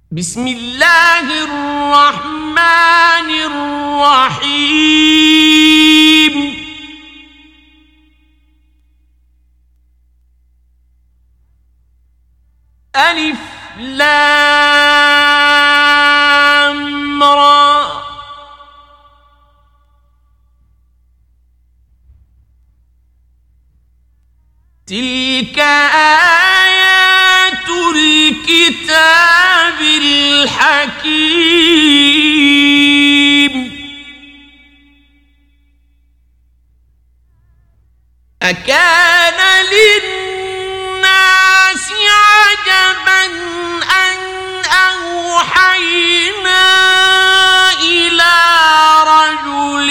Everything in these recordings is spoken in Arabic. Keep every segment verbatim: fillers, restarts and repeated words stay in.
بسم الله الرحمن الرحيم ألف لام را تلك آيات الكتاب الحكيم أكان للناس عجبا أن أوحينا إلى رجل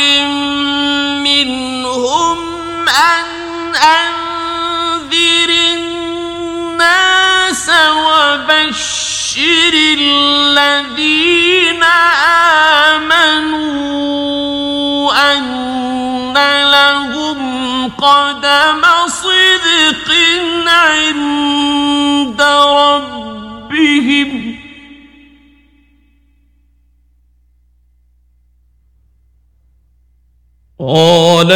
منهم أن أنذر الناس وبشر الذين آمنوا أن لهم قدم صدق عند ربهم قال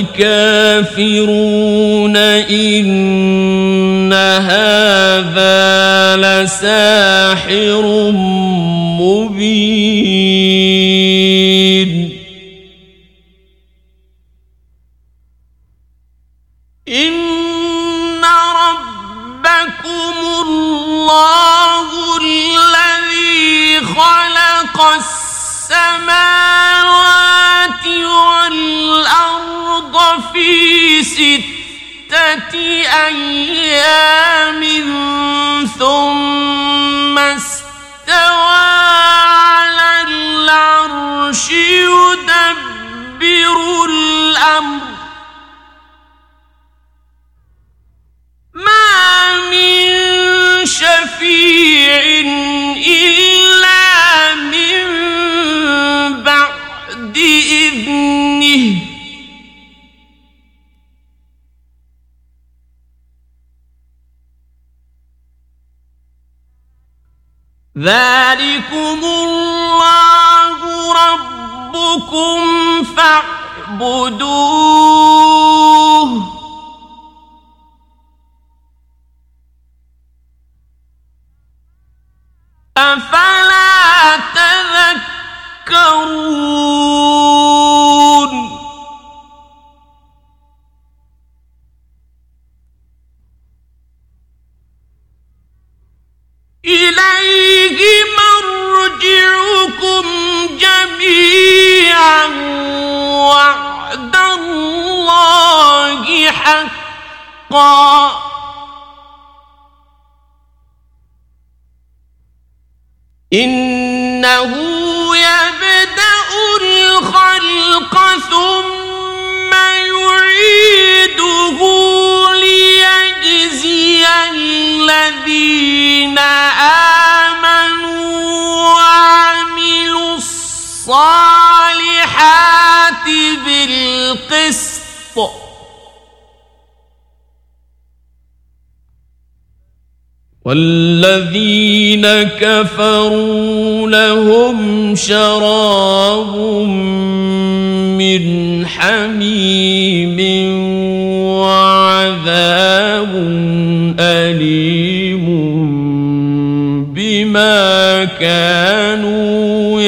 الكافرون إن هذا لساحر مبين إن ربكم الله الذي خلق السماوات والأرض في ستة أيام ثم استوى على العرش يدبر الأمر ما من شفيع إلا من بعد إذنه ذلكم الله ربكم فاعبدوه أفلا تذكرون إليه مرجعكم جميعا وعد الله حقا إنه يبدأ الخلق ثم يعيده ليجزي الذين آمنوا وعملوا الصالحات بالقسط والذين كفروا لهم شراب من حميم وعذاب أليم بما كانوا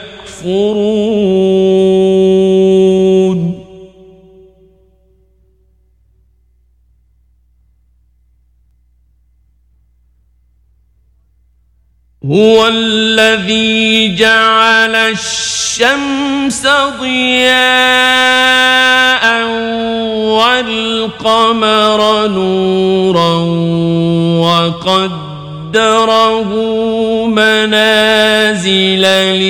يكفرون هو الذي جعل الشمس ضياء والقمر نورا وقدره منازل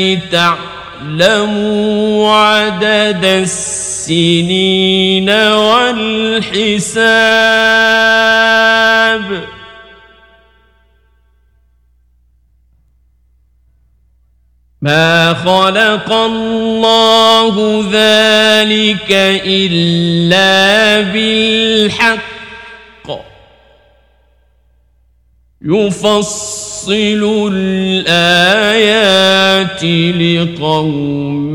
لتعلموا عدد السنين والحساب ما خلق الله ذلك إلا بالحق يفصل الآيات لقوم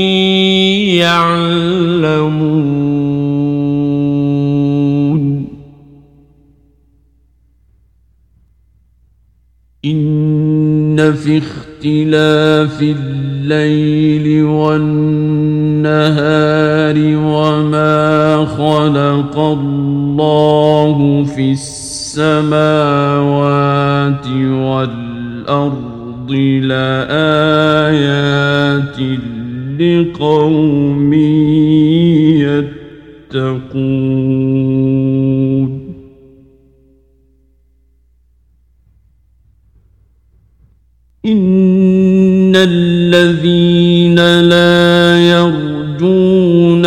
يعلمون إن في اختلاف الليل والنهار وما خلق الله في السماوات والأرض لآيات لقوم يتقون إن الذين لا يرجون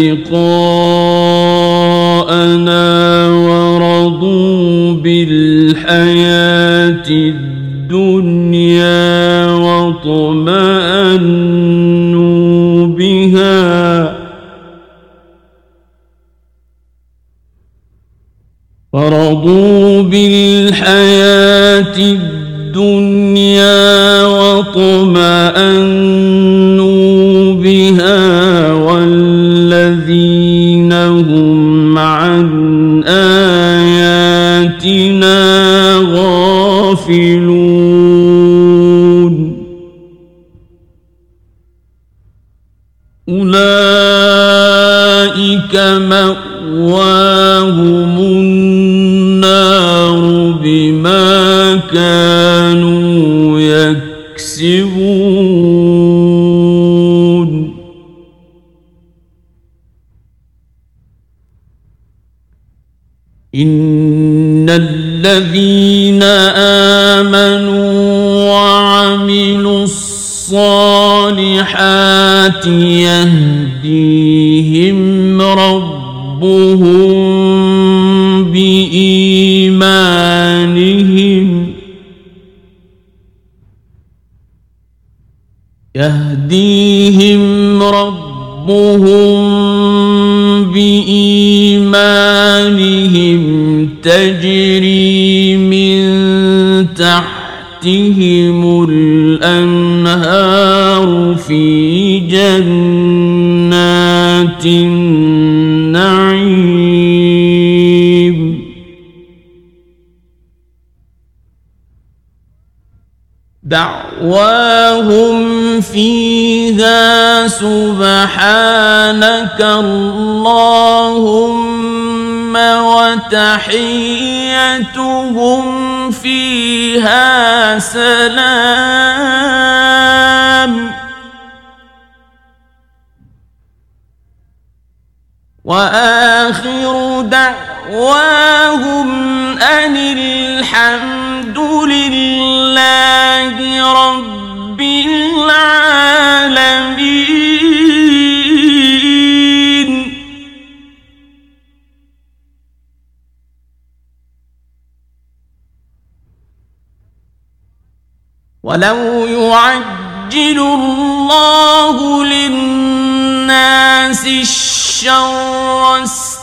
لقاءنا ورضوا بالحياة الدنيا واطمأنوا بها ورضوا بالحياة الدنيا واطمأنوا بها والذين هم عن آياتنا غافلون أولئك مأواهم النار بما كانوا يكسبون إن الذين آمنوا وعملوا الصالحات يهديهم ربهم بإيمانهم يهديهم ربهم بإيمانهم تجري من تحتهم الأنهار في جنات النعيم دعواهم فيها سبحانك اللهم وتحيتهم فيها سلام وآخر دعواهم أن الحمد لله رب العالمين. ولو يعجل الله للناس الشر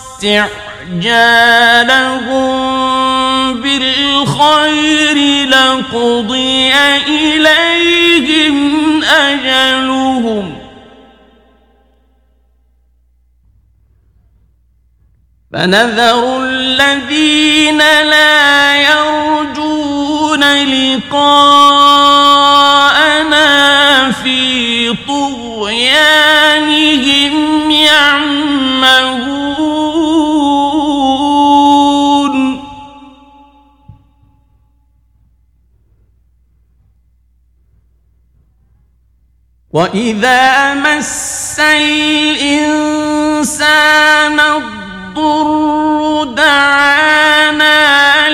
استعجالهم بالخير لقضي إليهم أجلهم فنذر الذين لا يرجون لقاءنا في طغيانهم يعمهون وإذا مس الإنسان الضر دعانا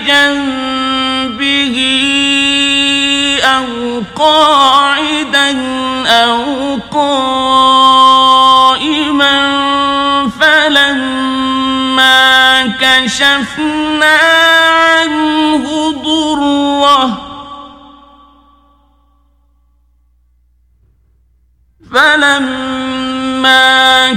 لجنبه أو قاعدا أو قائما فلما كشفنا عنه ضره فلما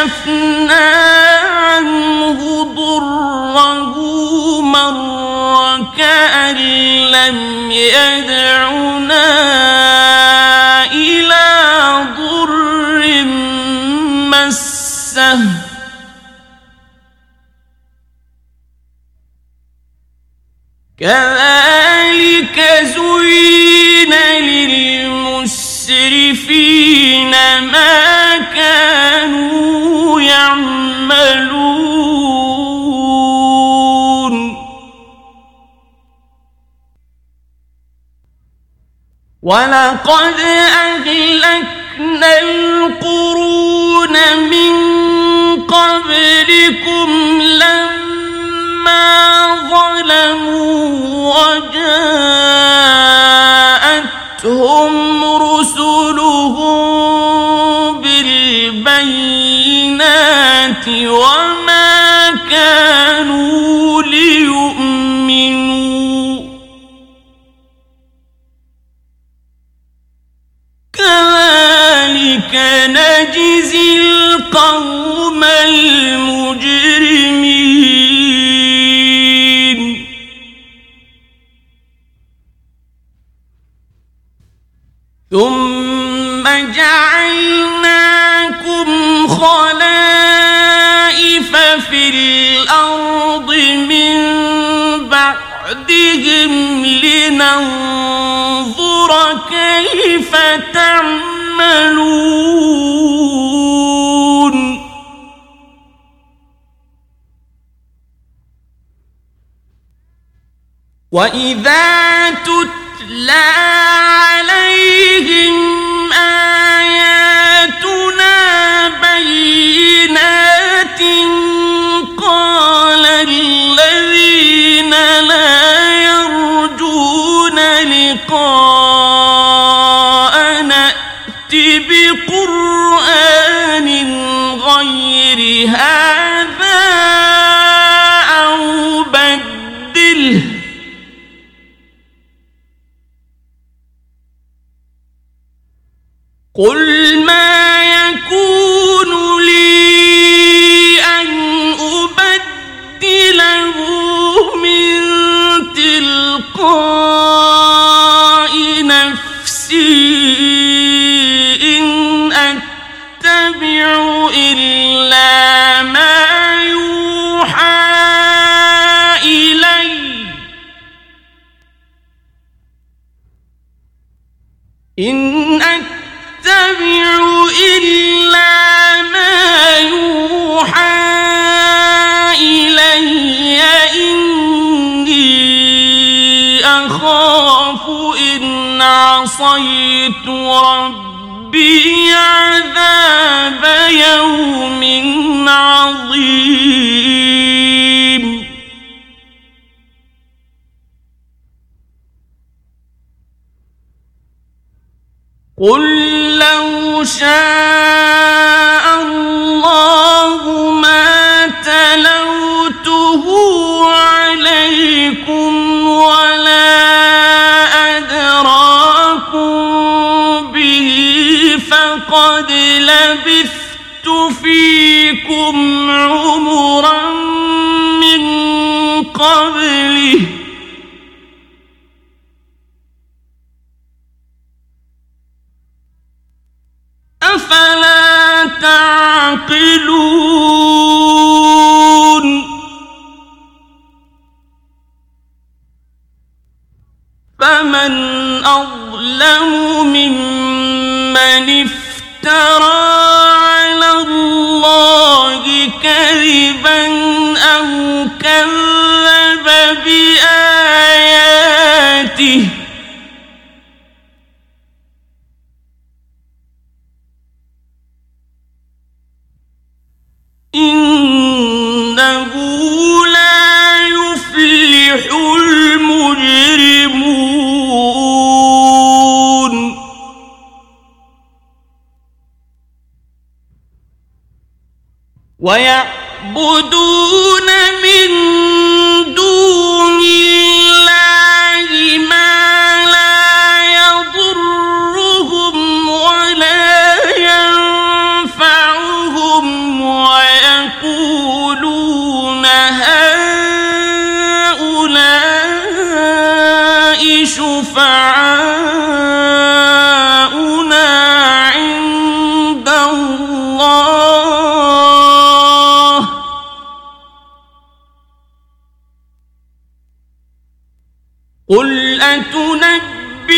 كشفنا عنه ضره مر وكأن لم يدعنا إلى ضر مسه كذلك زين للمسرفين ما كانوا يعملون ولقد أهلكنا القرون من قبلكم لما ظلموا وجاءتهم رسلهم بالبينات وما كانوا ليؤمنوا كذلك نجزي القوم المجرمين ثم جعلناكم خلائف في الأرض من بعدهم لننظر كيف تعملون وإذا تتلى عليهم آياتنا بينات قال الذين لا يرجون لقاءنا ائت بقرآن غير هذا أو بدله قل ما يكون لي أن أبدله من تلقاء نفسي إن أتبع إلا ما يوحى إلي إن أتبع إلا ما يوحى إلي إني أخاف إن عصيت ربي عذاب يوم عظيم قل لو شاء الله ما تلوته عليكم ولا أدراكم به فقد لبثت فيكم عمرا من قبله أفلا تعقلون فمن أظلم ممن افترى على الله كذبا أو كذب بآياته إنه لا يفلح المجرمون ويعبدون من دون الله ما لا يضرهم ولا ينفعهم ويقولون هؤلاء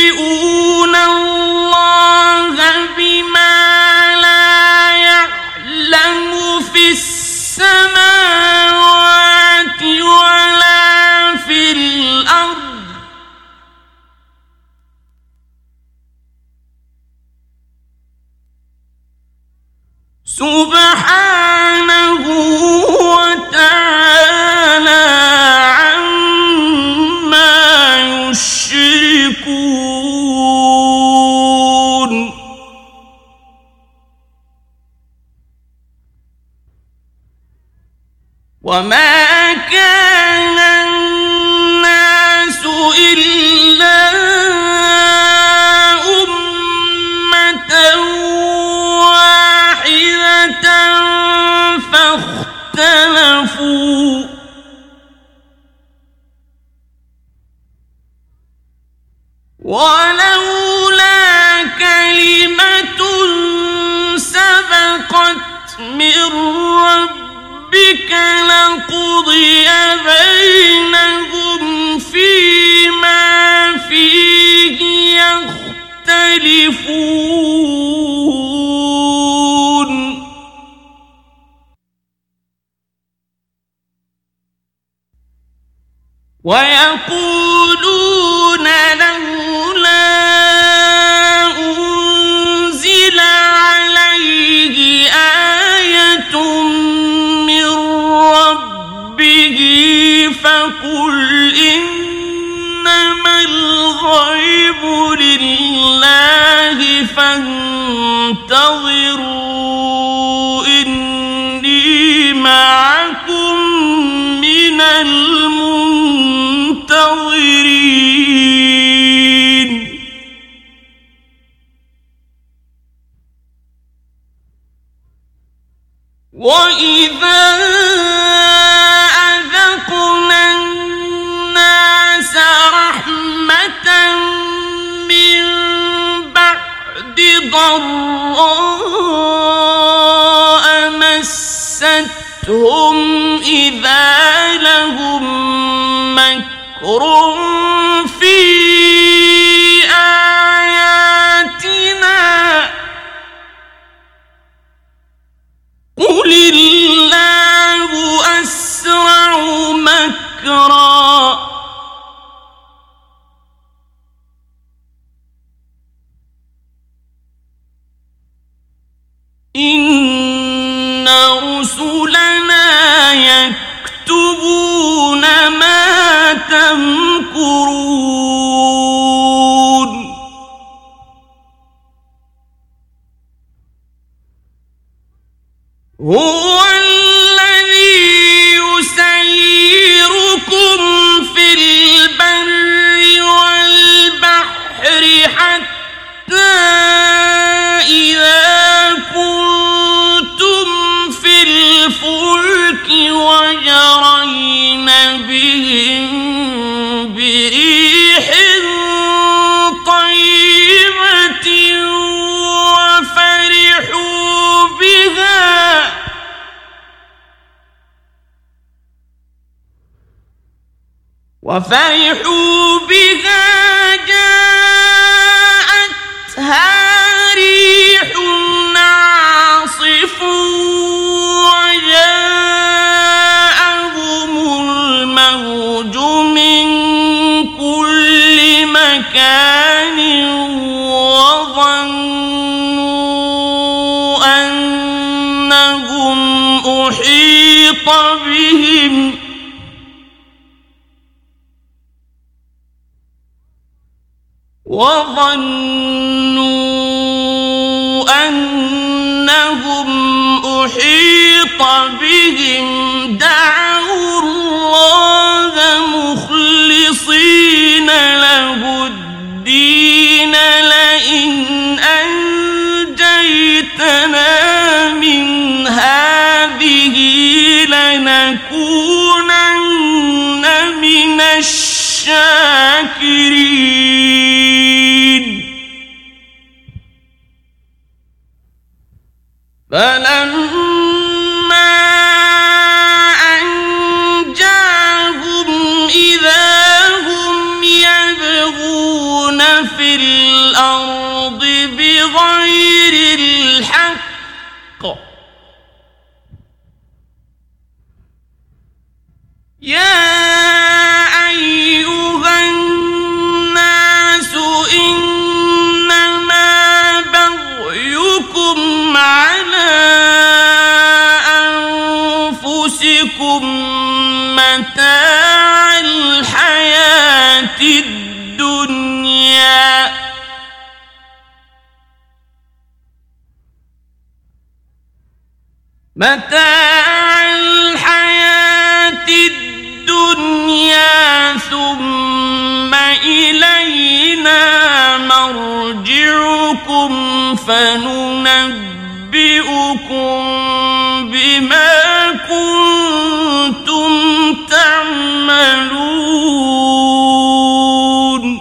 ينبئون الله بما لا يعلم في السماوات ولا في الأرض سبحانه وتعالى عما يشركون وما كان الناس إلا أمة واحدة فاختلفوا ولولا كلمة سبقت من ربك لقضي بينهم فيما فيه يختلفون ويقولون لولا أنزل عليه آية من ربه فقل إنما الغيب لله فانتظروا إني معكم من المنتظرين وإذا أذقنا الناس رحمة من بعد ضراء مستهم إذا لهم مكر في آياتنا قل الله أسرع مكرا إن رسلنا يكتبون ما تمكرون هو الذي يسيركم في البر والبحر حتى إذا كنتم في الفلك وجرين بهم بريح طيبة وفرحوا بها وفرحوا بها جاءتها ريح عاصف وجاءهم الموج من كل مكان وظنوا أنهم أحيط بهم وظنوا أنهم أحيط بهم دعوا الله مخلصين له الدين لئن أنجيتنا من هذه لنكونن من الشاكرين فلما أنجاهم إذا هم يبغون في الأرض بغير الحق يا أيها الناس إنما بغيكم على أنفسكم متاع الحياة الدنيا متاع الحياة الدنيا ثم إلينا مرجعكم فننبئكم بما كنتم تعملون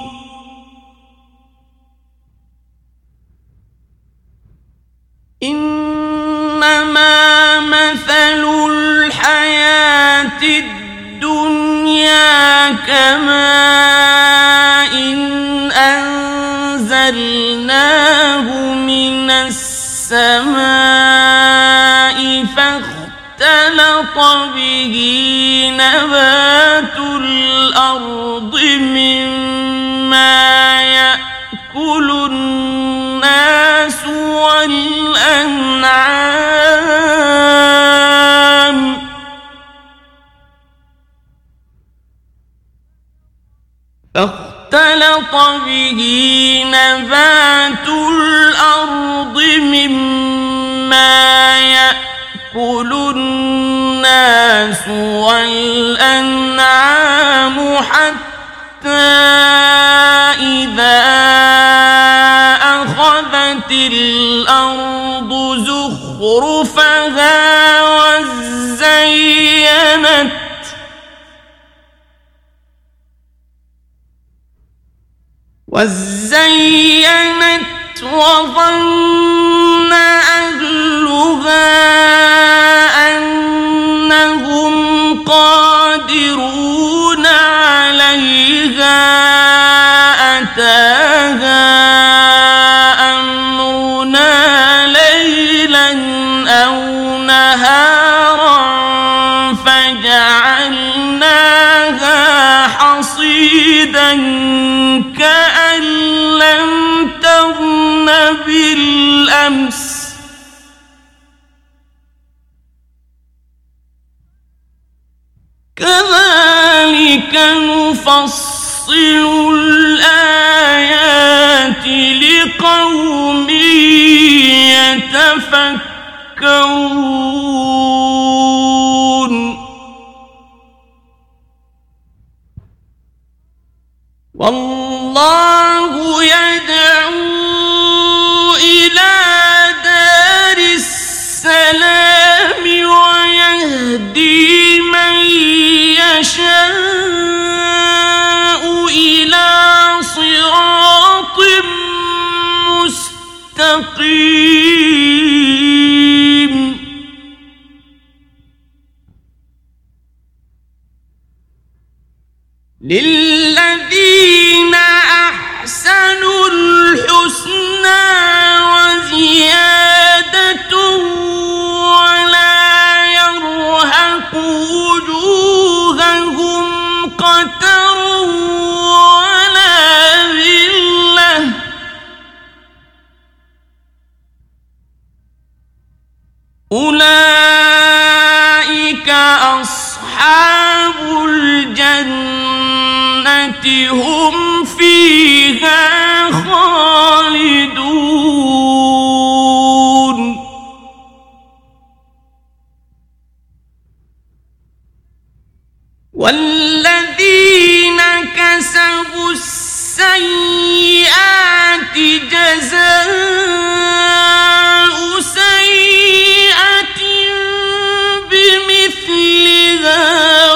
إنما مثل الحياة الدنيا كماء أنزلناه من السماء فاختلط به نبات الأرض مما يأكل الناس والأنعام فاختلط به نبات الأرض مما يأكل الناس والأنعام حتى إذا أخذت الأرض زخرفها وزينت وزينت وظن أهلها أنهم قادرون عليها أتاها أمرنا ليلا أو نهارا فجعلناها حصيدا كأن لم تغن بالأمس كذلك نفصل الآيات لقوم يتفكرون والله يدعو إلى دار السلام ويهدي من يشاء إلى صراط مستقيم للذين أحسنوا الحسنى وزيادة ولا يرهق وجوههم قتر ولا ذلة أولئك أصحاب الجنة هم فيها خالدون والذين كسبوا السيئات جزاء سيئة بمثلها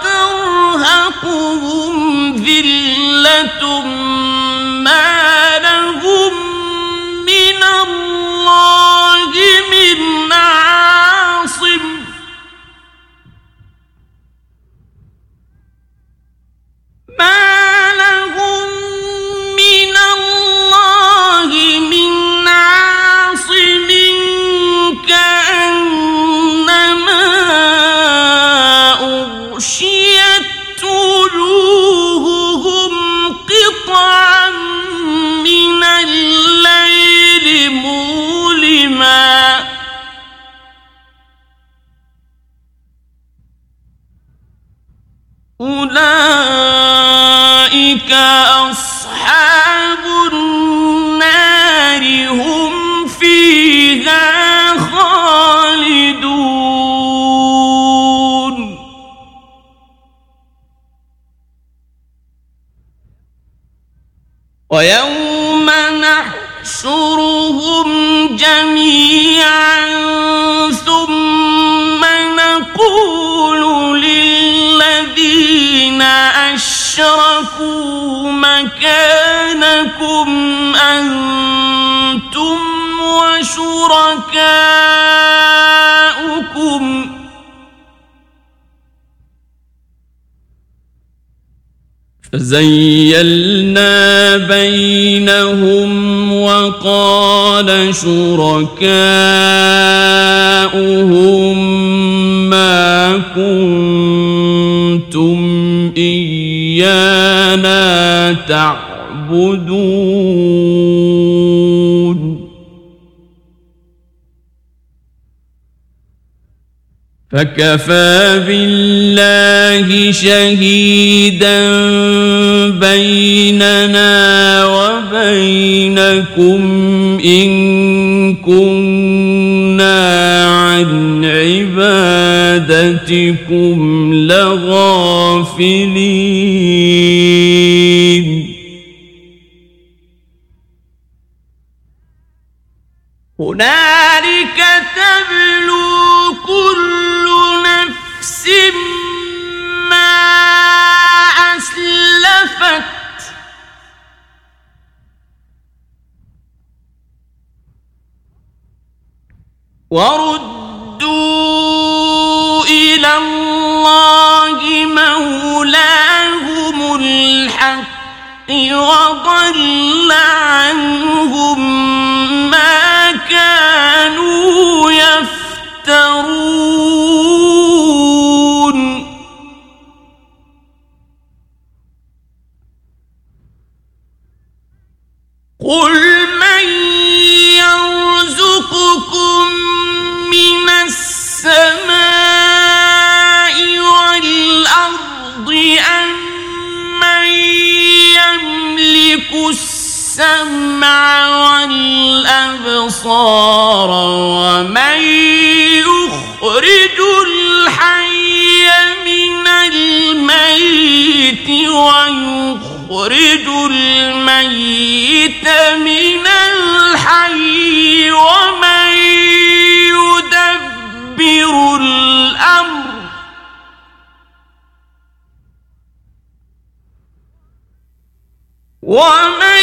وترهقهم ذلة ما لهم من الله من عاصم ما لهم من الله ويوم نحشرهم جميعا ثم نقول للذين أشركوا مكانكم أنتم وشركاؤكم فزيلنا بينهم وقال شركاؤهم ما كنتم إيانا تعبدون فكفى بالله شهيدا بيننا وبينكم إن كنا عن عبادتكم لغافلين هنالك تبلو كل نفس ما أسلفت وردوا إلى الله مولاهم الحق وضل عنهم ما كانوا يفترون قل من يرزقكم من السماء والأرض أم من يملك السمع والأبصار ومن يخرج الحي من الميت ويخرج الميت من الحي ومن يدبر الأمر ومن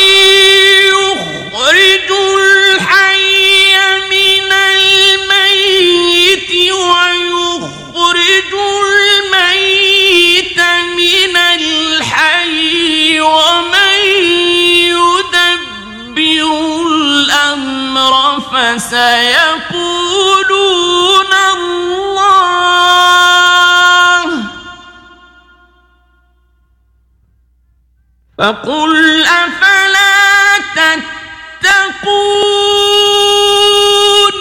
يخرج الحي من الميت ويخرج الميت من الحي ومن يدبر الأمر فسيقولون الله فقل أفلا تتقون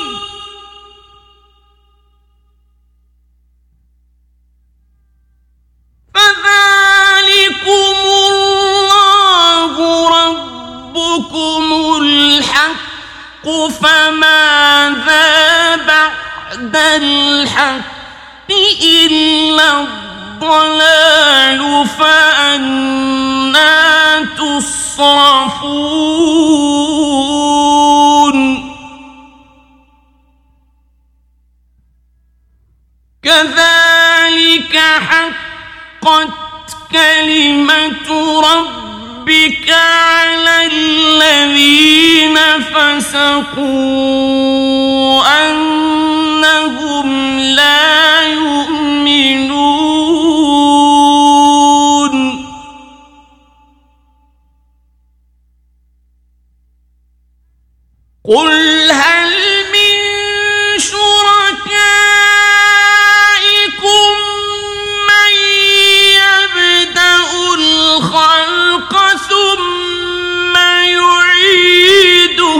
فذلكم الله ربكم الحق فماذا بعد الحق إلا الضلال فأنى تصرفون كذلك حقت كلمة ربك على الذين فسقوا أنهم لا يؤمنون قل هل من شركائكم من يبدأ الخلق ثم يعيده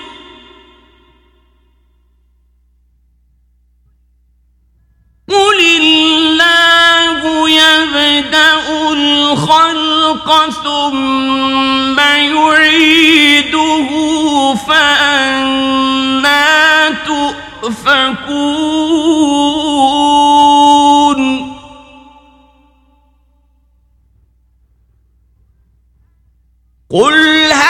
قل الله يبدأ الخلق ثم يعيده فأنى تؤفكون قل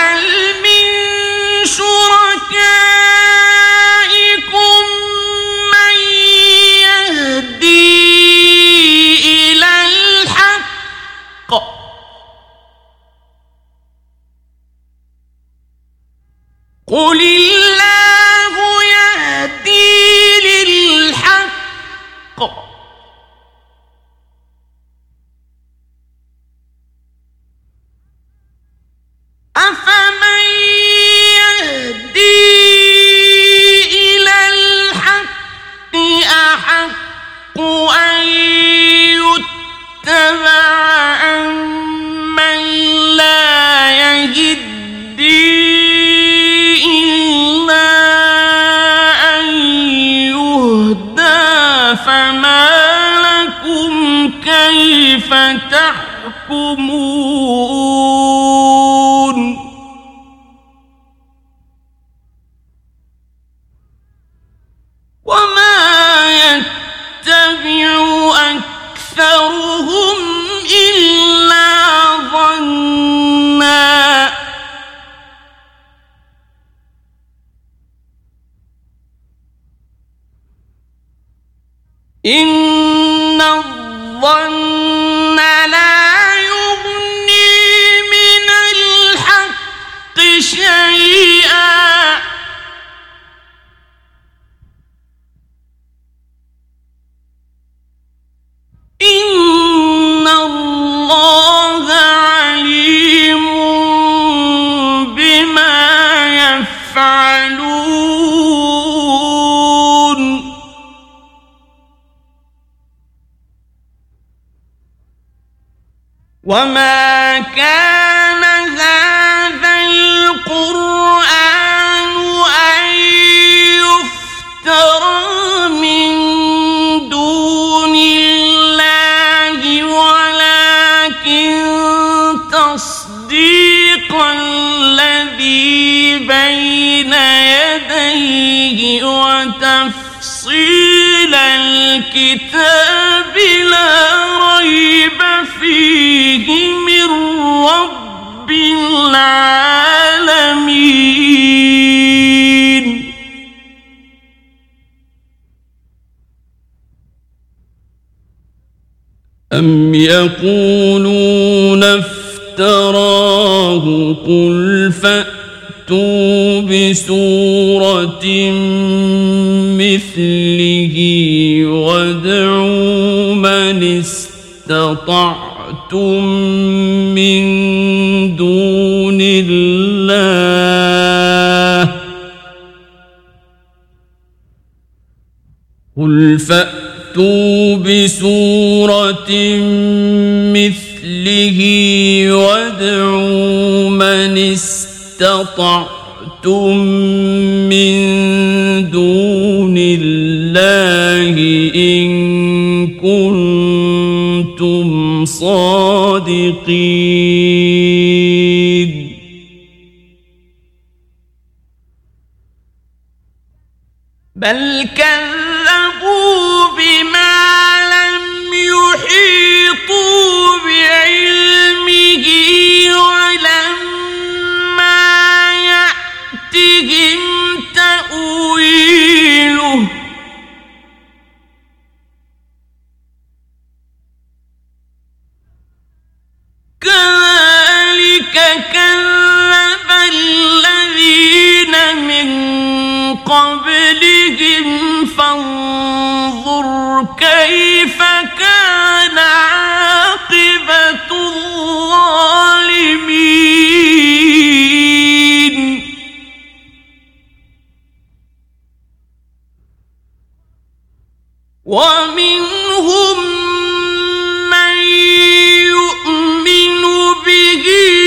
قل الله يهدي للحق أفمن يهدي إلى الحق أحق أن يتبع أمن لا يهدي إلا أن يهدى فما لكم كيف تحكمون وما يتبع أكثرهم إلا ظنًّا إن الظن لا يغني من الحق شيئا إن الله عليم بما يفعلون وما كان هذا القرآن أن يفترى من دون الله ولكن تصديق الذي بين يديه وتفصيل الكتاب لا ريب فيه من رب العالمين أم يقولون افتراه قل فأتوا بسورة مثله وادعوا من استطعتم من دون الله قل فأتوا بسورة مثله وادعوا من استطعتم من دون الله إن كنتم صادقين بل كذبوا بما لم يحيطوا بعلمه ولما يأتهم تأويله كذلك كذب الذين من قبلهم فانظر كيف كان عاقبة الظالمين ومنهم من يؤمن به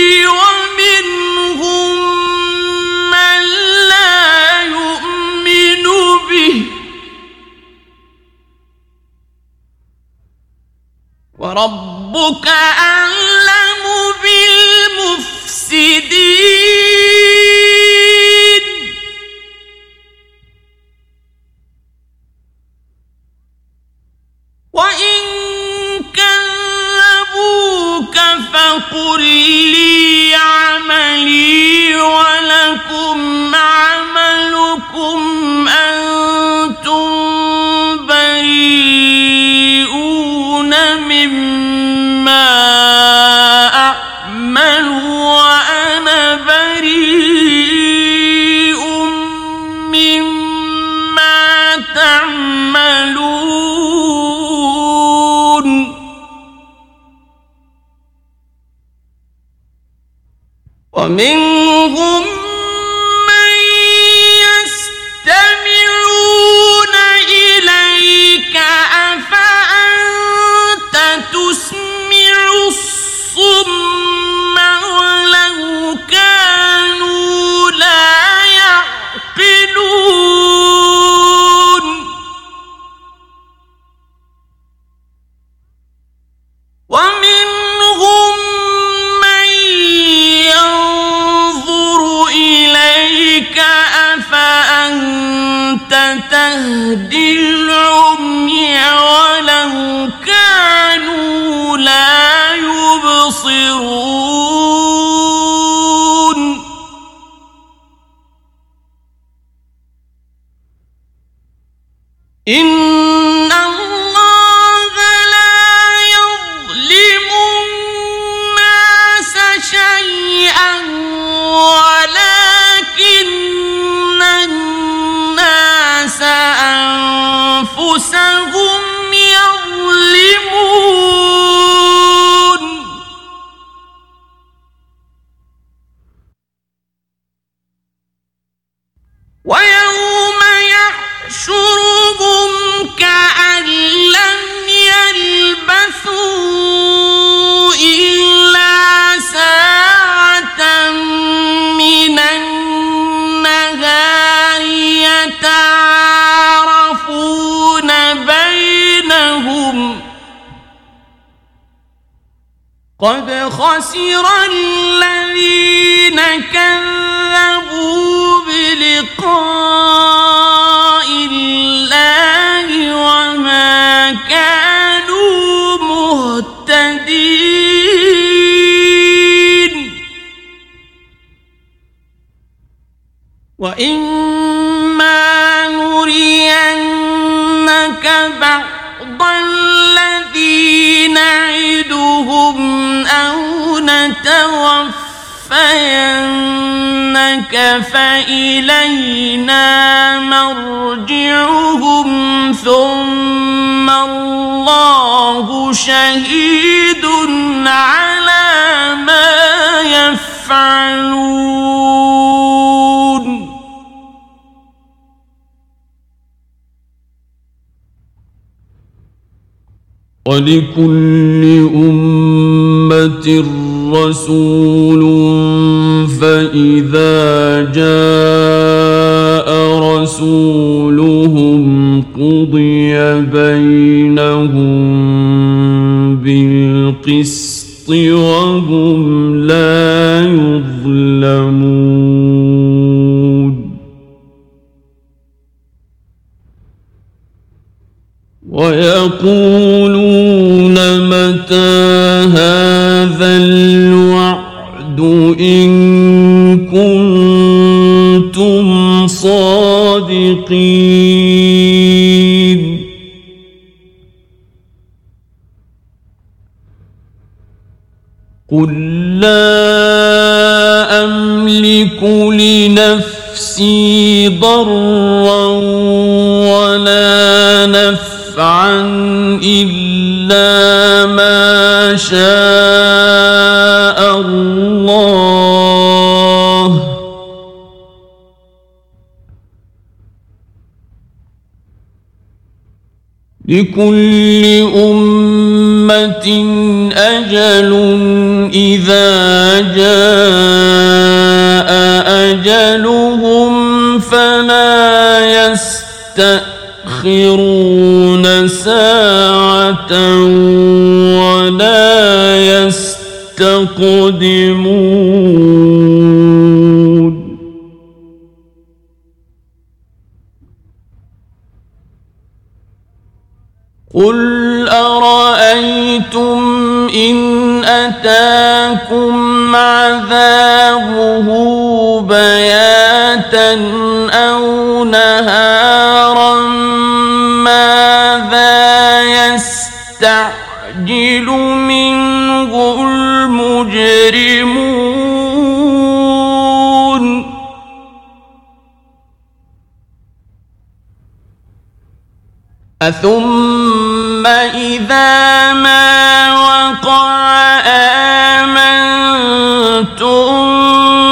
ومنهم من لا يؤمن به وربك أعلم بالمفسدين وإن كذبوك فقل لي عملي ولكم عملكم أنتم بريئون مما أعمل وأنا بريء ومنهم من يستمعون إليك أفأنت تسمع الصم ولو كانوا لا يعقلون ومنهم من ينظر إليك أفأنت تهدي العمي ولو كانوا لا يبصرون إن الله لا يظلم الناس شيئا ولكن الناس أنفسهم يظلمون ويوم يحشرهم كأن لم يلبثوا إلا ساعة من النهار يتعارفون بينهم قد خسر الذين كذبوا بلقاء الله وما كانوا مهتدين وإما نرينك بعض الذي نعدهم أو نتوفينك فإلينا مرجعهم ثم الله شهيد على ما يفعلون ولكل أمة رسول فإذا جاء رسولهم قضي بينهم بالقسط وهم لا يظلمون ويقولون متى هذا الوعد إن كنتم صادقين قل لا أملك لنفسي ضرا ولا نفعا إلا ما شاء الله لكل أمة أجل إذا جاء أجلهم فلا يستأخرون ساعة ولا يستقدمون قل أرأيتم إن أتاكم عذابه بياتا أو نهارا ماذا يستعجل منه المجرمون أثم إذا ما وقع آمنتم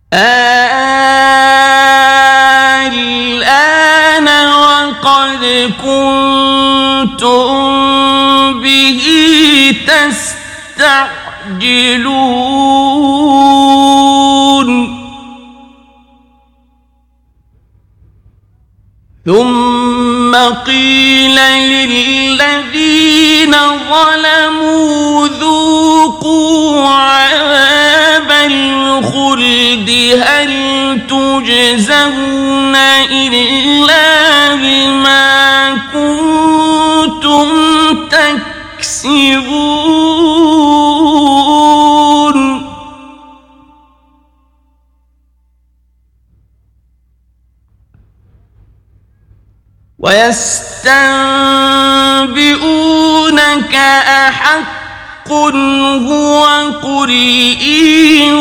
الآن وقد كنتم به تستعجلون ثم قيل للذين ظلموا ذوقوا عذاب الخلد هل تجزون إلا بما كنتم تكسبون ويستنبئونك أحق هو قل إي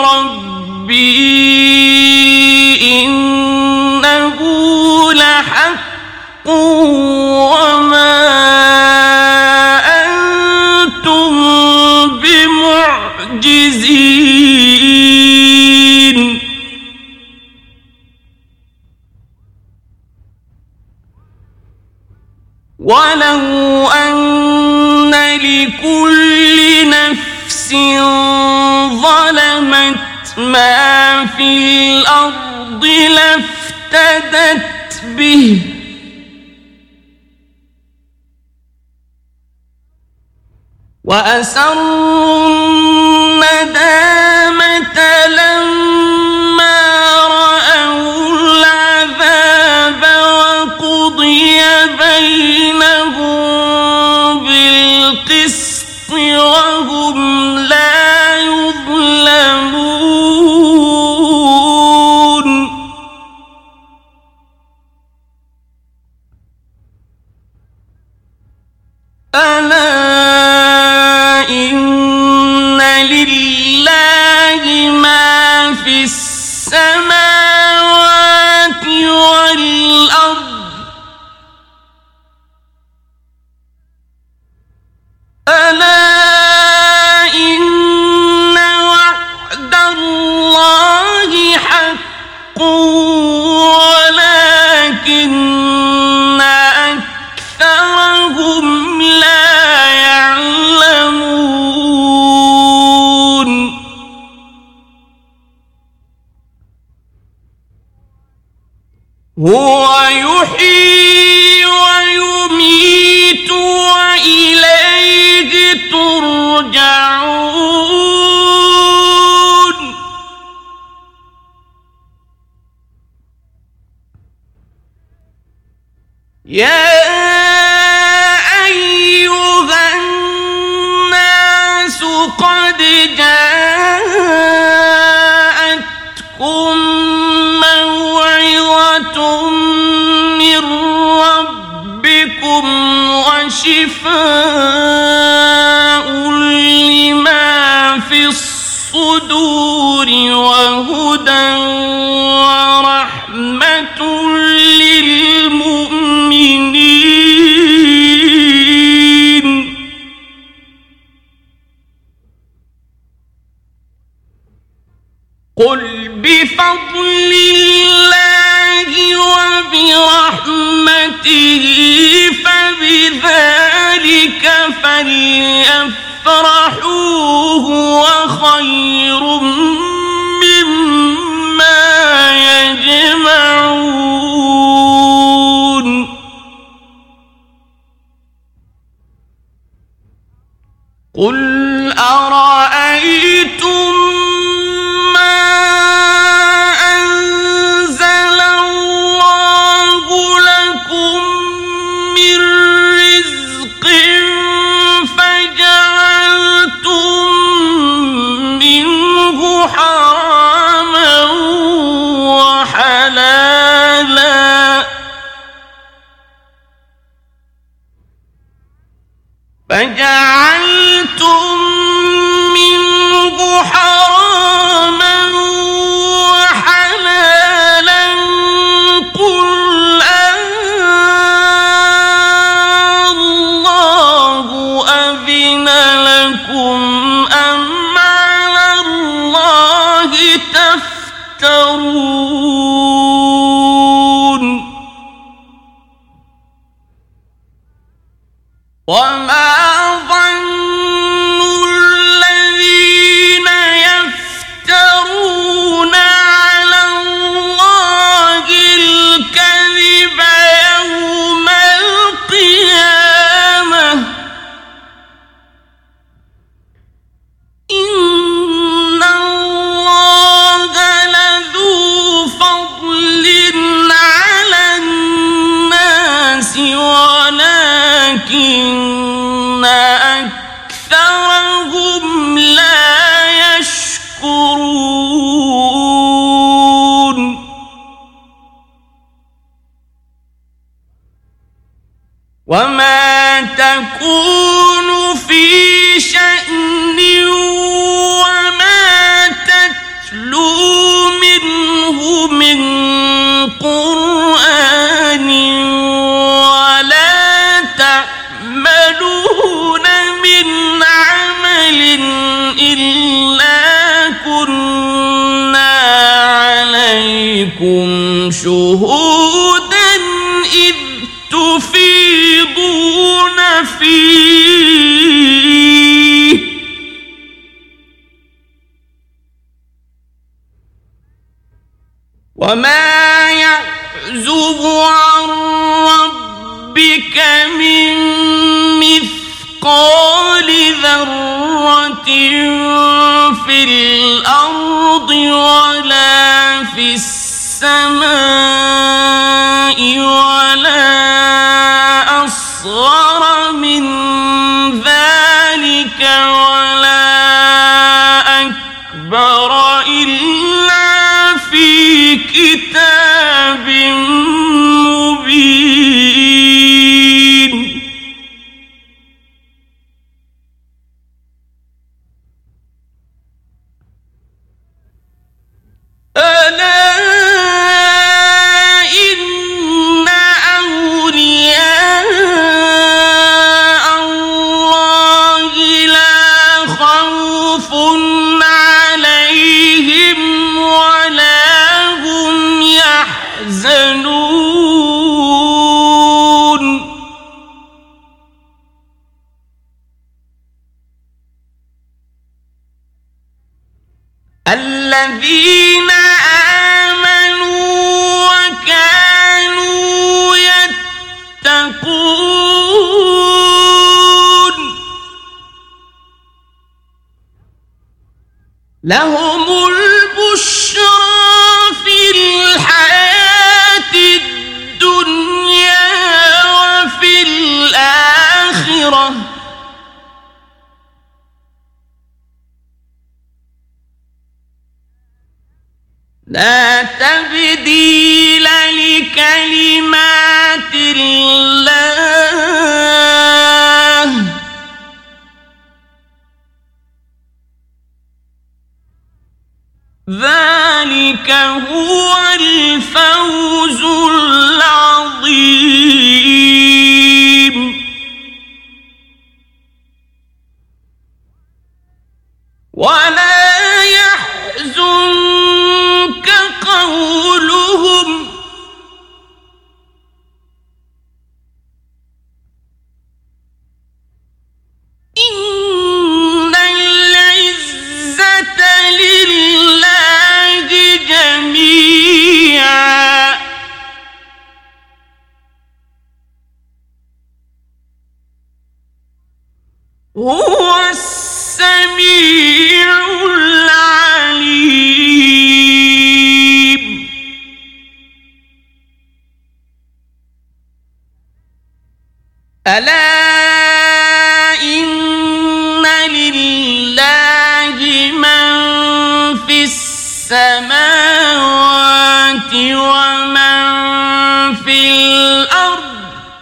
وربي إنه لحق وما أنتم بمعجزين ولو أن لكل نفس ظلمت ما في الأرض لافتدت به وأسروا الندامة لما رأوا العذاب وقضي بينهم بالقسط وهم لا يظلمون ألا إن لله ما في السماوات والأرض ألا إن وعد الله حق ولكن أكثرهم لا يعلمون هو يحيي ويميت وإليه ترجعون يا أيها الناس قد جاءتكم موعظة من ربكم وشفاء لما في الصدور وهدى ورحمة للمؤمنين قل بفضل الله وبرحمته فبذلك فليفرحوا هو خير مما يجمعون قل أرأيتم حراما وحلالا فجعلتم وما يعزب عن ربك من مثقال ذرة في الأرض ولا في السماء ولا أصغر من ذلك ولا أكبر إلا في كتاب مبين. ألا إن أولياء الله لا خوف عليهم ولا هم يحزنون. الذين آمنوا وكانوا يتقون لهم البشرى في الحياة الدنيا وفي الآخرة لا تبديل لكلمات الله ذلك هو الفوز العظيم. ولا يحزنك قولهم إن العزة لله جميعا هو السميع العليم. ألا إن لله من في السماوات ومن في الأرض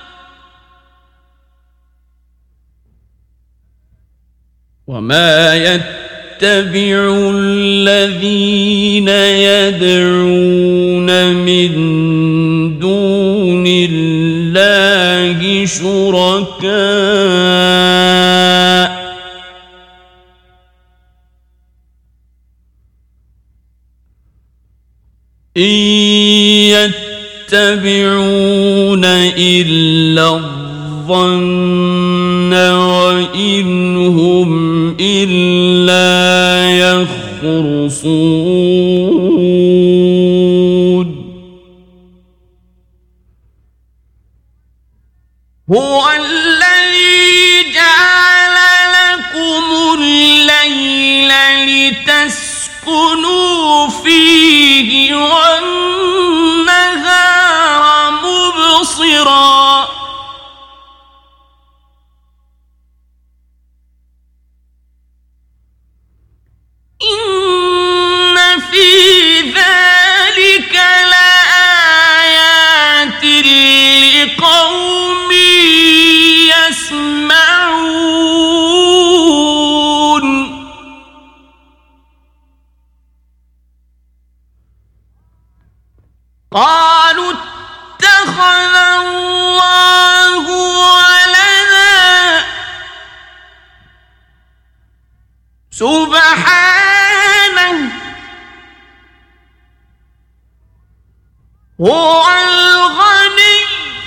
وما يتبع الذين يدعون من دون الله شركاء إن يتبعون إلا الظن وإن هم إلا يخرصون. هو الذي جعل لكم الليل لتسكنوا فيه والنهار مبصرا إن في ذلك لآيات لقوم يسمعون. قالوا اتخذ الله ولدا سبحانه هو الغني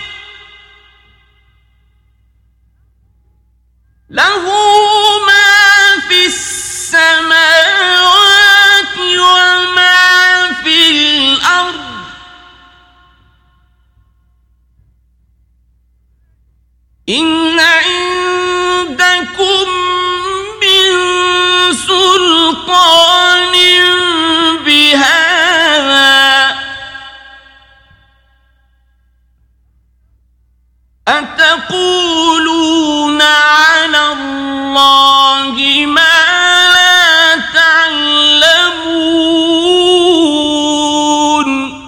له ما في السماوات وما في الأرض إن عندكم من سلطان بهذا أتقولون على الله ما لا تعلمون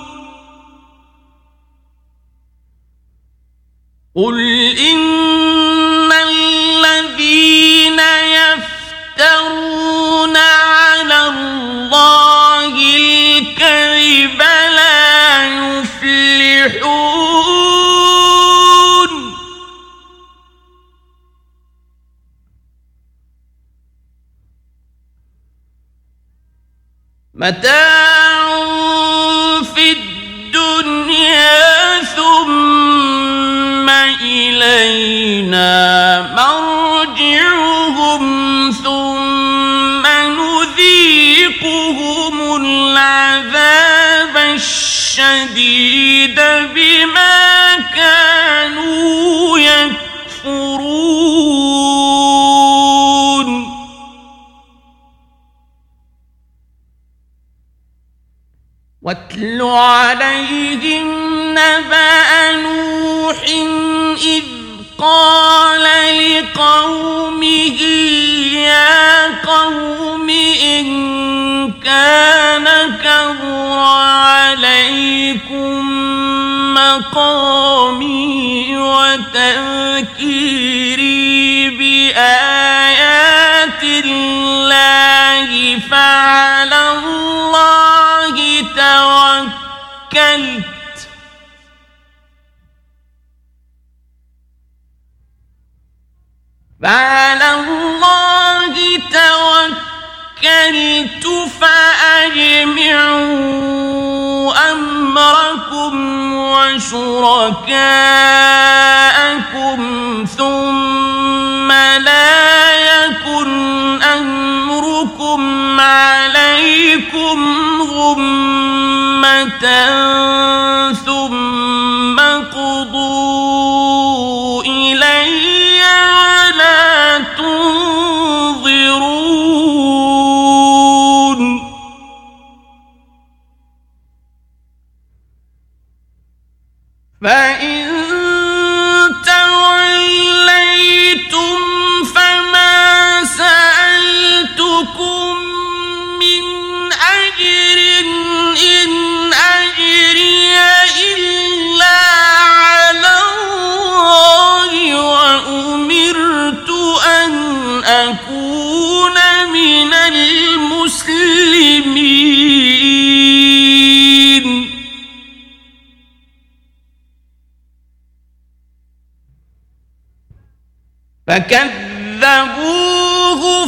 قل إن الذين يفترون على الله الكذب لا يفلحون متاع في الدنيا ثم إلينا مرجعهم ثم نذيقهم العذاب الشديد بما كانوا يكفرون واتل عليهم نبأ نوح إذ قال لقومه يا قوم إن كان كبر عليكم مقامي وتذكيري بآيات الله فعلى الله توكلت فعلى الله توكلت فأجمعوا أمركم وشركاءكم ثم لا يكن أمركم عليكم غمة ثم قضوا إلي ولا تنظرون فإن توليتم فما سألتكم من أجر إن أجري إلا على الله وأمرت أن أكون من المسلمين فكذبوه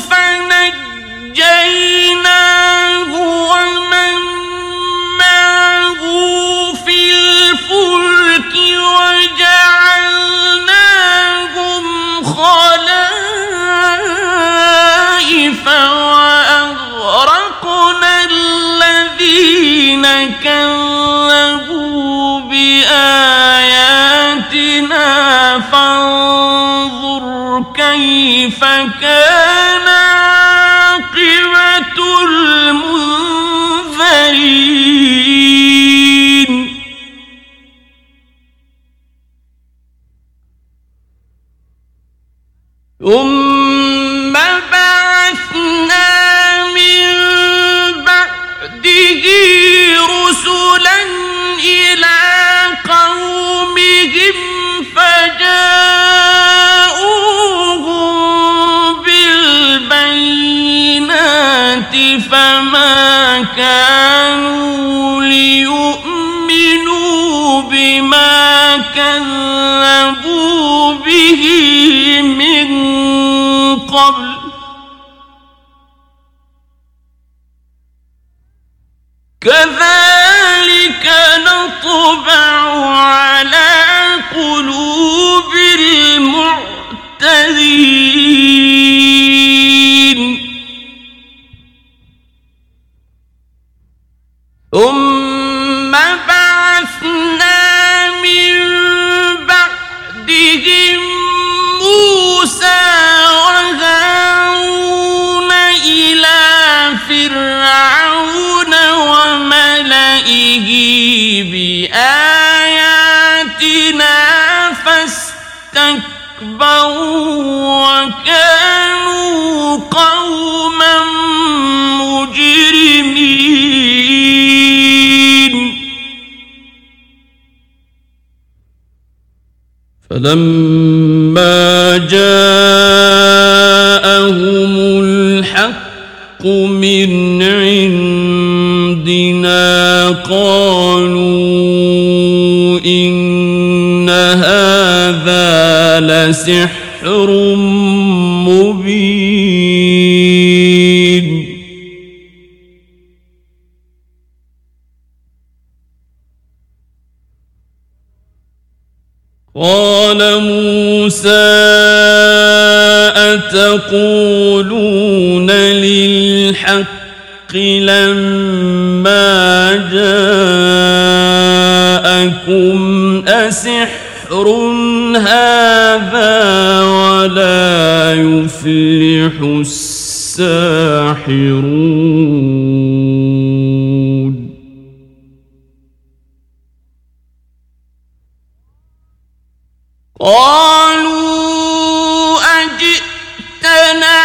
فنجيناه ومن معه في الفلك وجعلناهم خلائف وأغرقنا الذين كذبوا بآياتنا فانظر كيف كان عاقبة المنذرين ثم بعثنا من بعده رسلا إلى قومهم فجاءوهم بالبينات فما كانوا ليؤمنوا بما كذبوا به من قبل كذلك نطبع على قلوب المعتدين ثم بعثنا من بعدهم فاستكبروا وكانوا قوما مجرمين فلما جاءهم الحق من عندنا قالوا إن هذا لسحر مبين قال موسى أتقولون للحق لما جاءكم أسحر هذا ولا يفلح الساحرون قالوا أجئتنا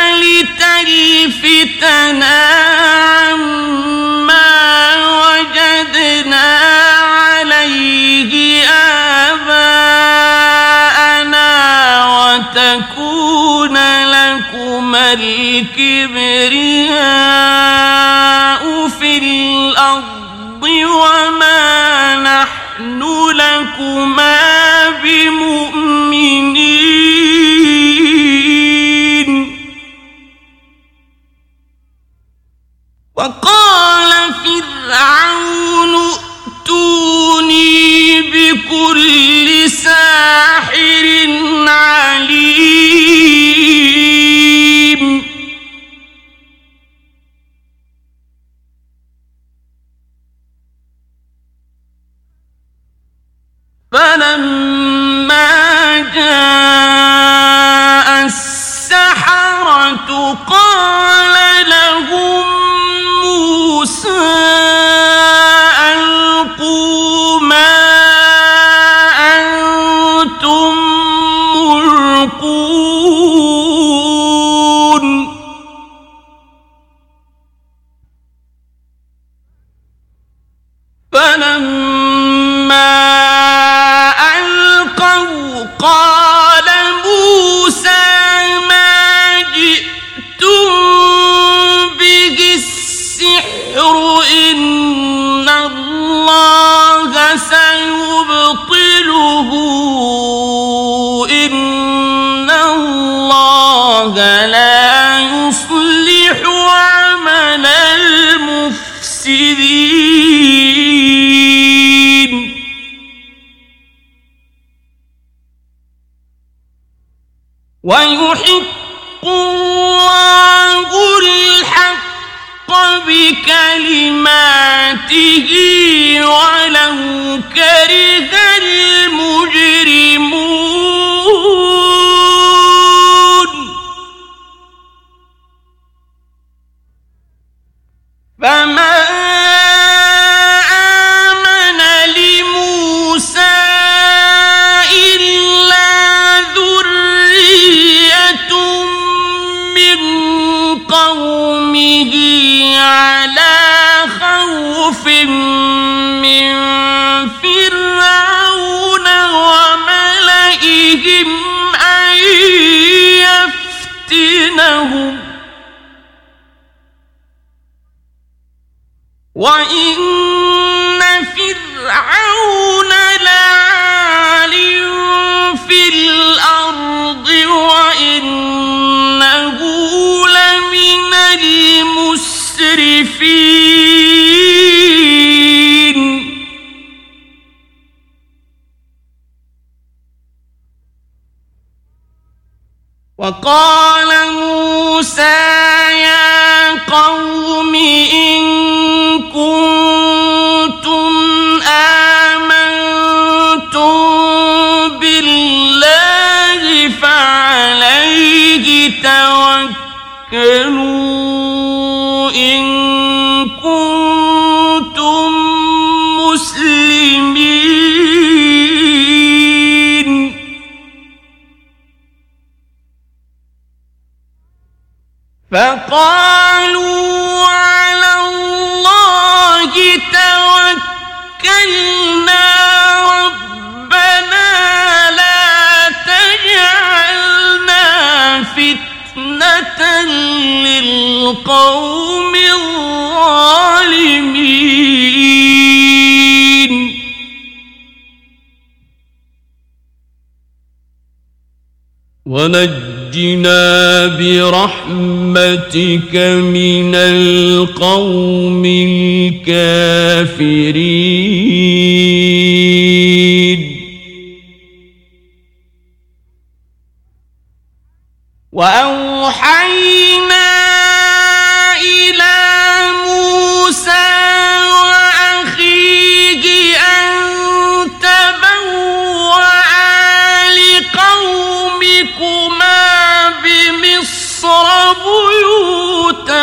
لتلفتنا عما وجدنا عليه آباءنا وتكون لكما الكبرياء في الأرض وما نحن لكما بمؤمنين وقال فرعون ائتوني بكل ساحر عليم فلما جاء السحرة قال لهم موسى ألقوا ما أنتم ملقون فلما قال موسى ما جئتم به السحر إن الله سيبطله إن الله لا يصلح عمل المفسدين ويحق الله الحق بكلماته ولو كره المجرمون فما آمن لموسى قومه على خوف من فرعون وملئهم أن يفتنهم وإن فرعون لعال في الأرض وإنه لمن المسرفين وقال موسى يا قوم إن كنتم آمنتم بالله فعليه توكلوا إن كنتم مسلمين وقالوا على الله توكلنا ربنا لا تجعلنا فتنة للقوم الظالمين ونجنا برحمتك من القوم الكافرين وأوحينا إلى موسى وأخيه أن تبوأ لقومكما بمصر بيوتا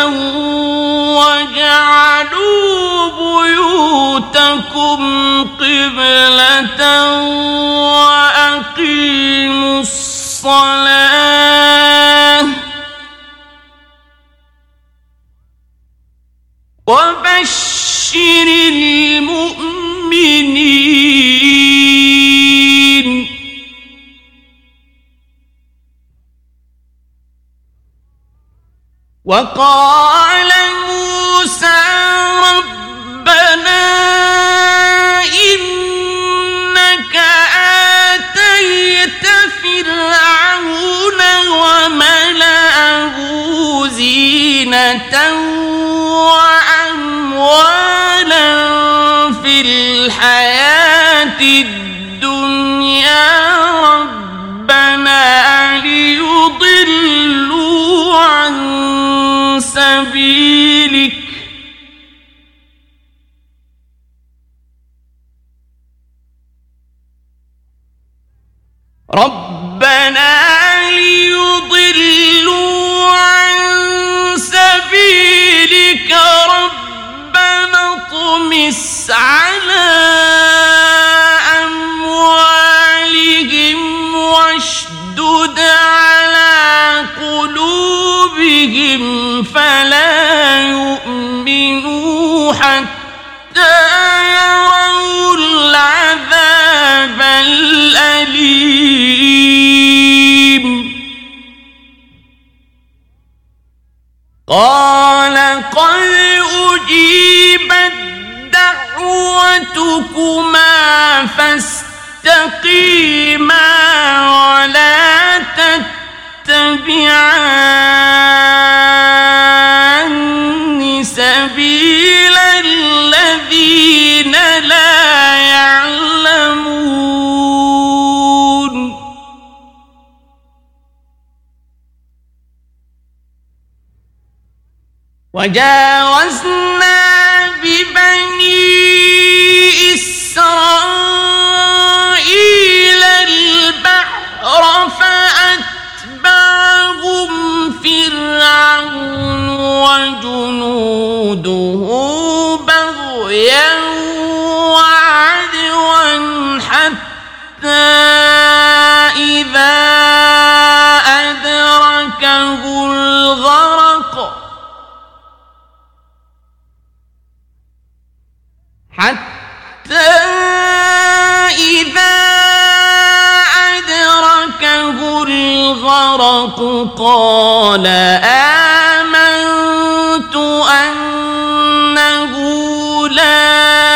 وجعلوا بيوتكم قبلة وأقيموا الصلاة وبشر المؤمنين وقال موسى ربنا إنك آتيت فرعون وملأه زينة وأموالا في الحياة الدنيا ربنا ليضلوا عن سبيلك ربنا ليضلوا عن سبيلك ربنا اطمس على أموالهم واشدد على قلوبهم فلا يؤمنوا حتى يروا العذاب الأليم قال قد أجيبت دعوتكما فاستقيما ولا تتبعان سبيل الذين لا يعلمون وجاوزنا ببني إسرائيل البحر فأتبعهم فرعون وجنوده بغيا وعدوا حتى إذا أدركه الغرق حتى إذا أدركه الغرق قال آمنت أنه لا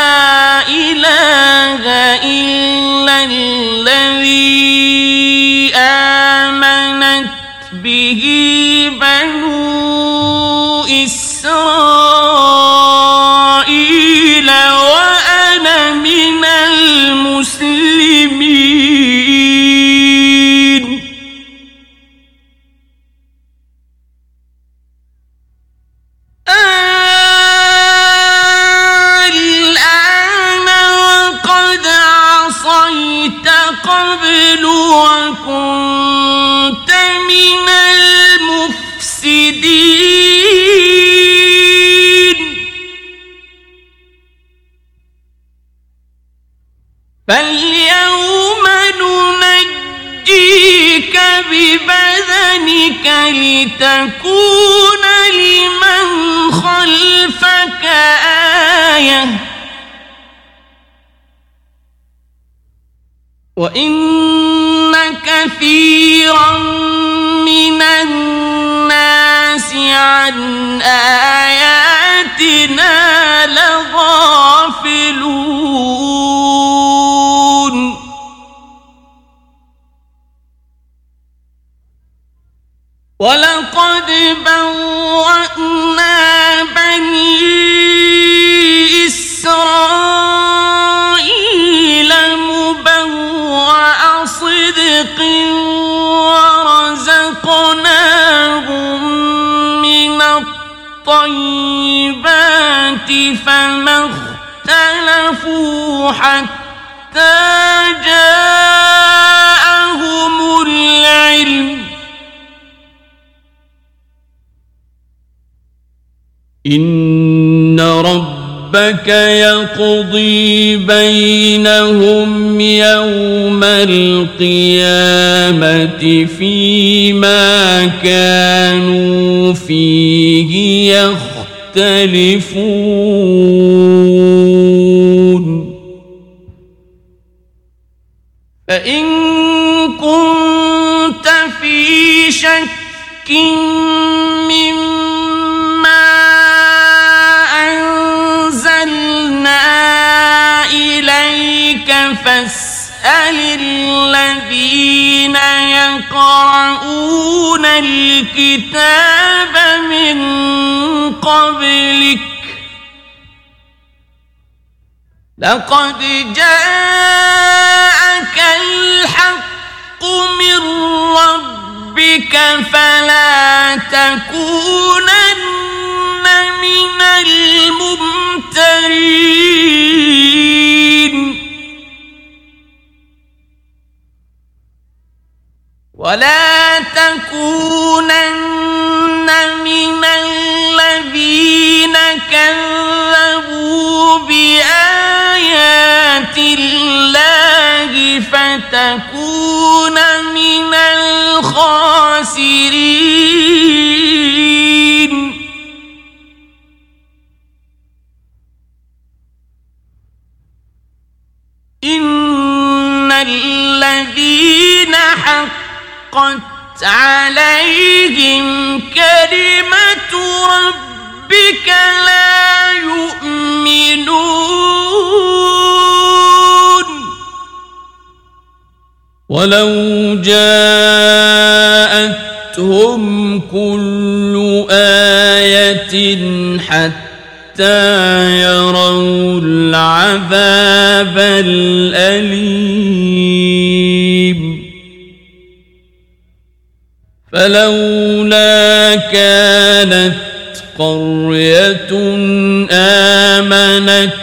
إله إلا الذي آمنت به بنو إسرائيل وأنا من المسلمين الآن وقد عصيت قبل وكنت من المفسدين وإن كثيرا من الناس عن آياتنا لغافلون ولقد بوأنا بني إسرائيل مبوأ صدق ورزقناهم من الطيبات فما اختلفوا حتى جاءهم العلم إن ربك يقضي بينهم يوم القيامة فيما كانوا فيه يختلفون فإن كنت في شك مما فاسأل الذين يقرؤون الكتاب من قبلك لقد جاءك الحق من ربك فلا تكونن من الممترين ولا تكونن من الذين كذبوا بآيات الله فتكون من الخاسرين إن الذين حق حقت عليهم كلمة ربك لا يؤمنون ولو جاءتهم كل آية حتى يروا العذاب الأليم فلولا كانت قرية آمنت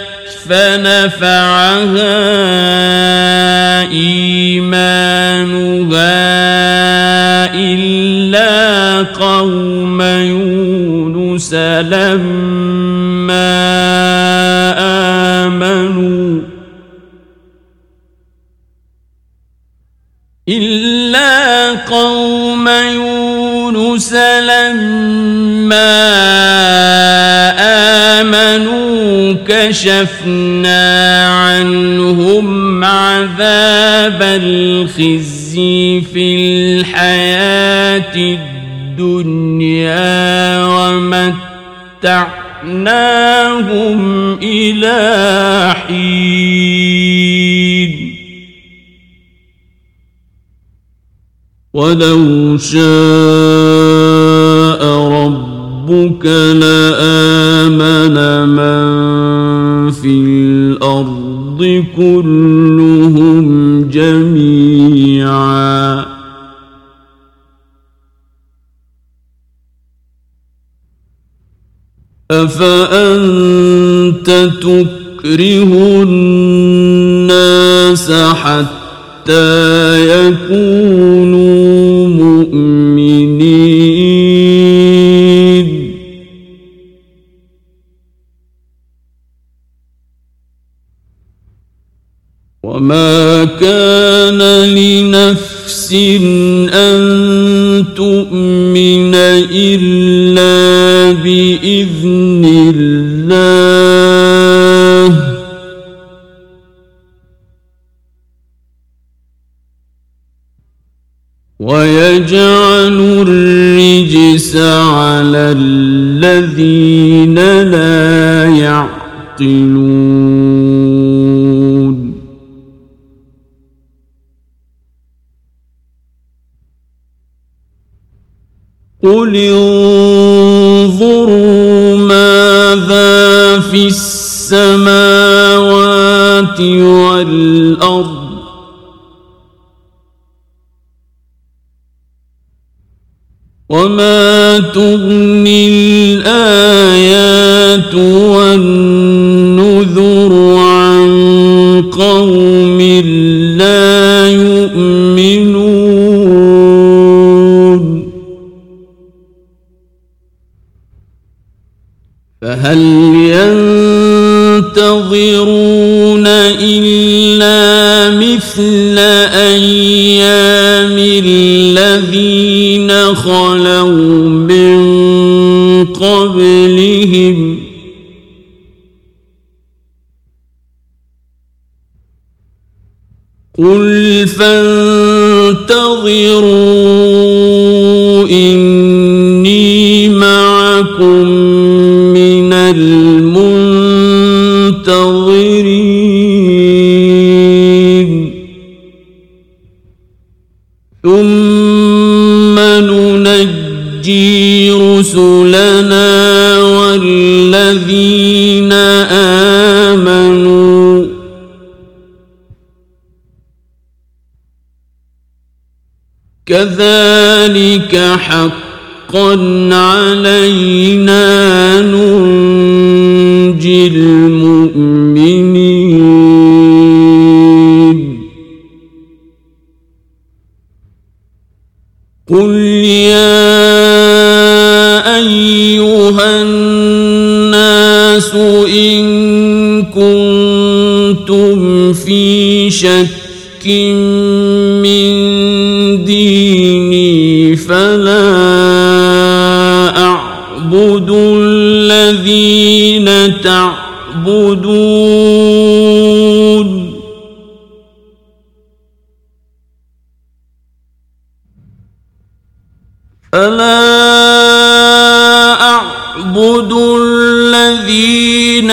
فنفعها إيمانها إلا قوم يونس لما آمنوا إلا قوم يونس لما آمنوا كشفنا عنهم عذاب الخزي في الحياة الدنيا ومتعناهم إلى حين ولو شاء ربك لآمن من في الأرض كلهم جميعا أفأنت تكره الناس حتى يكونوا مؤمنين وما كان لنفس أن تؤمن إلا بإذن الله ويجعل الرجس على الذين لا يعقلون قل انظروا ماذا في السماوات والأرض وما تغني الآيات والنذر عن قوم لا يؤمنون فهل ينتظرون إلا مثل أيام الذين خلوا من قبلهم قل فانتظروا إني معكم من المنتظرين ثم ننجي رسلنا والذين آمنوا كذلك حقا علينا ننجي المؤمنين قل يا أيها الناس إن كنتم في شك من ديني فلا أعبد الذين تعبدون فلا أعبد الذين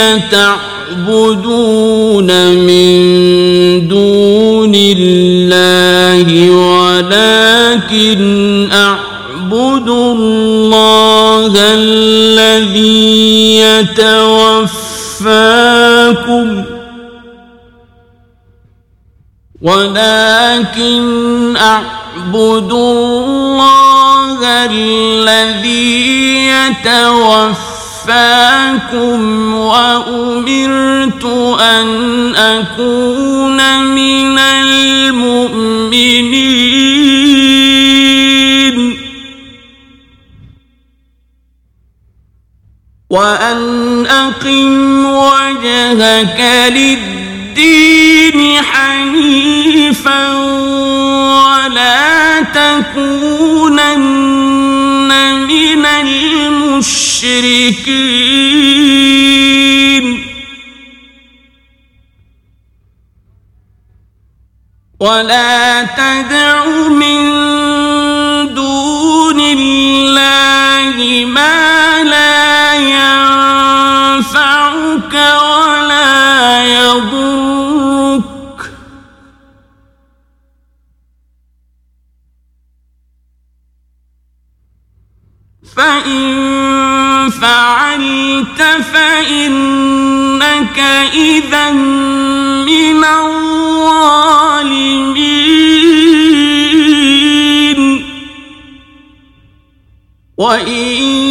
تعبدون من دون الله ولكن أعبد الله الذي يتوفاكم ولكن أعبد الله الذي يتوفاكم وأمرت أن أكون من المؤمنين وأن أقم وجهك للدين حنيفا ولا تكونن من المشركين ولا تدع من دون الله ما لا ينفعك ولا يضرك فإن فعلت فإنك إذا من الظالمين وإن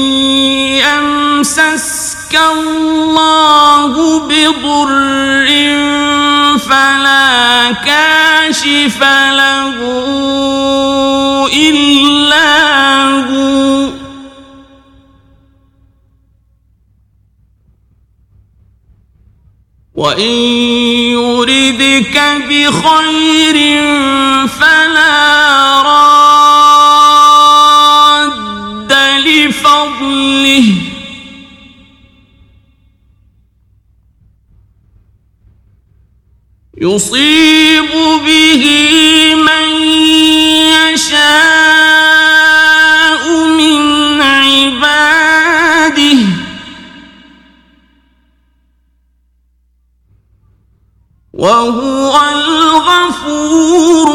يمسسك الله بضر فلا كاشف له إلا هو وإن يردك بخير فلا راد لفضله يصيب به من يشاء وهو الغفور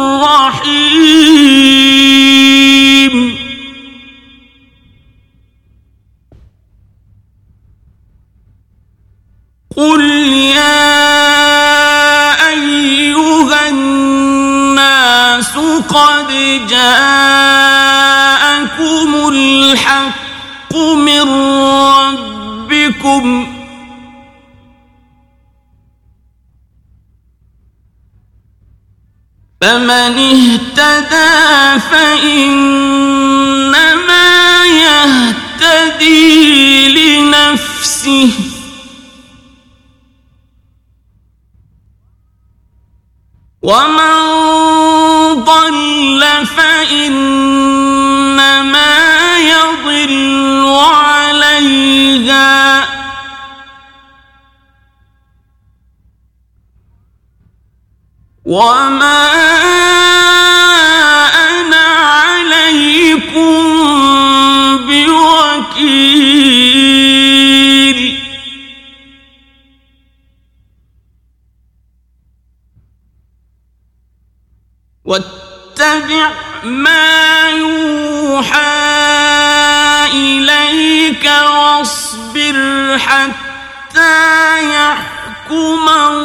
الرحيم قل يا أيها الناس قد جاءكم الحق من ربكم فمن اهتدى فإنما يهتدي لنفسه ومن ضل فإنما يضل عليها وما أنا عليكم بوكيل واتبع ما يوحى إليك واصبر حتى يحكم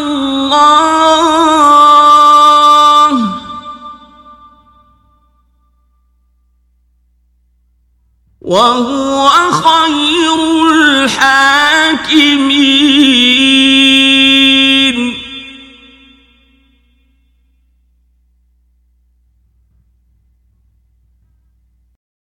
الله وهو خير الحاكمين